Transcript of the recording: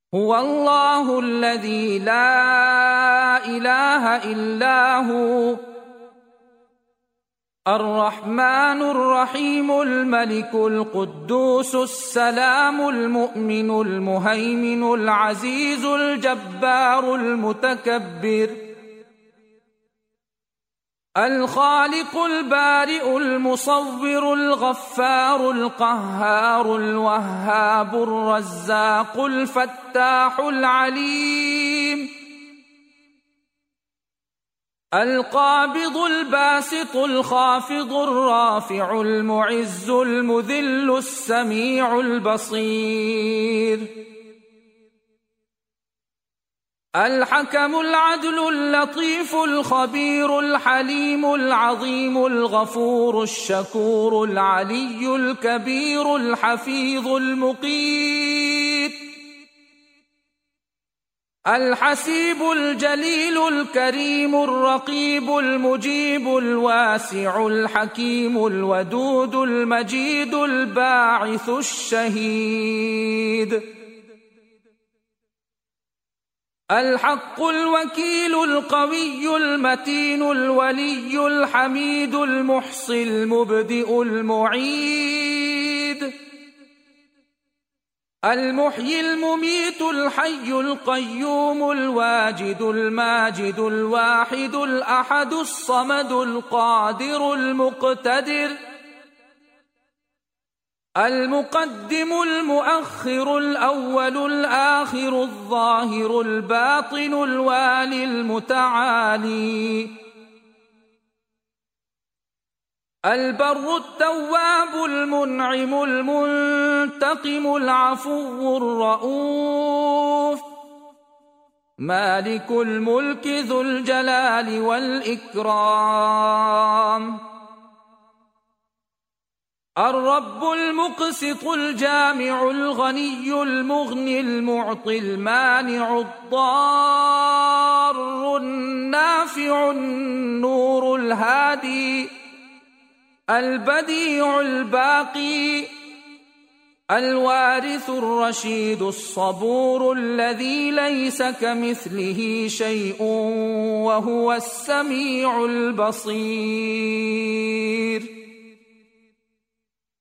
هو الله الذي لا إله إلا هو الرحمن الرحيم الملك القدوس السلام المؤمن المهيمن العزيز الجبار المتكبر الخالق البارئ المصور الغفار القهار الوهاب الرزاق الفتاح العليم القابض الباسط الخافض الرافع المعز المذل السميع البصير الحكم العدل اللطيف الخبير الحليم العظيم الغفور الشكور العلي الكبير الحفيظ المقيت الحسيب الجليل الكريم الرقيب المجيب الواسع الحكيم الودود المجيد الباعث الشهيد الحق الوكيل القوي المتين الولي الحميد المحصي المبدئ المعيد المحيي المميت الحي القيوم الواجد الماجد الواحد الأحد الصمد القادر المقتدر المقدم المؤخر الأول الآخر الظاهر الباطن الوالي المتعالي البر التواب المنعم المنتقم العفو الرؤوف مالك الملك ذو الجلال والإكرام الرب المقسط الجامع الغني المغني المعطي المانع الضار النافع النور الهادي البديع الباقي الوارث الرشيد الصبور الذي ليس كمثله شيء وهو السميع البصير